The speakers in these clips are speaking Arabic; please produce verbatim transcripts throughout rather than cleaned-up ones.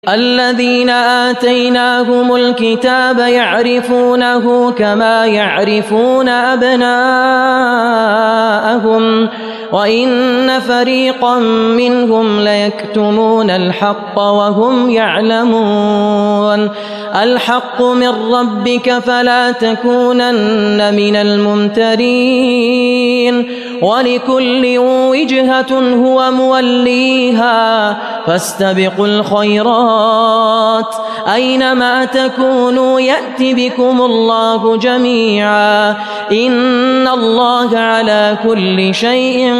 الذين آتيناهم الكتاب يعرفونه كما يعرفون أبناءهم وإن فريقا منهم ليكتمون الحق وهم يعلمون الحق من ربك فلا تكونن من الممترين ولكل وجهة هو موليها فاستبقوا الخيرات أينما تكونوا يأت بكم الله جميعا إن الله على كل شيء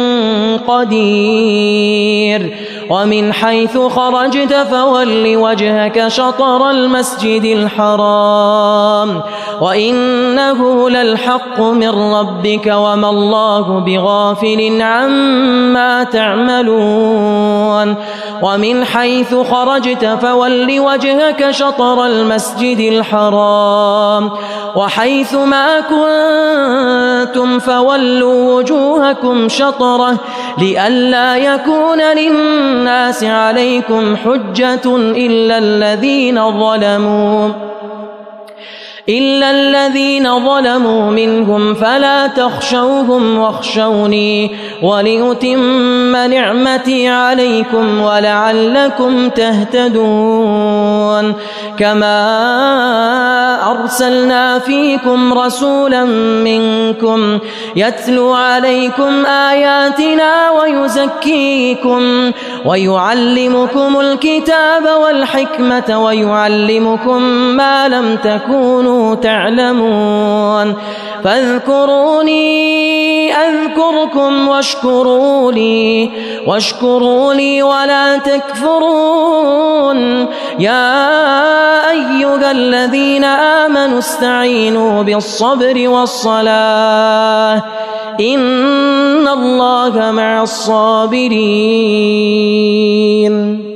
قدير ومن حيث خرجت فول وجهك شطر المسجد الحرام وإنه للحق من ربك وما الله بغافل عما تعملون ومن حيث خرجت فول وجهك شطر المسجد الحرام وحيث ما كنتم فولوا وجوهكم شطره لئلا يكون للناس عليكم حجة إلا الذين ظلموا إلا الذين ظلموا منهم فلا تخشوهم واخشوني ولأتم نعمتي عليكم ولعلكم تهتدون كما أرسلنا فيكم رسولا منكم يتلو عليكم آياتنا ويزكيكم ويعلمكم الكتاب والحكمة ويعلمكم ما لم تكونوا تعلمون فاذكروني أذكركم واشكروا لي واشكروا لي ولا تكفرون يا أيها الذين آمنوا استعينوا بالصبر والصلاة إن الله مع الصابرين.